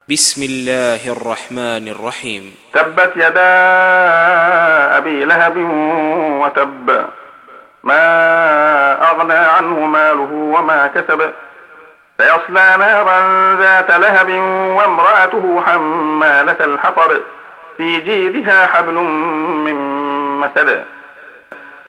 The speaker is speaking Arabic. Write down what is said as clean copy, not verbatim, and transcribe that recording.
بسم الله الرحمن الرحيم. تبت يدا أبي لهب وتب، ما أغنى عنه ماله وما كسب، سيصلى نارا ذات لهب وامرأته حمالة الحطب، في جيدها حبل من مسد.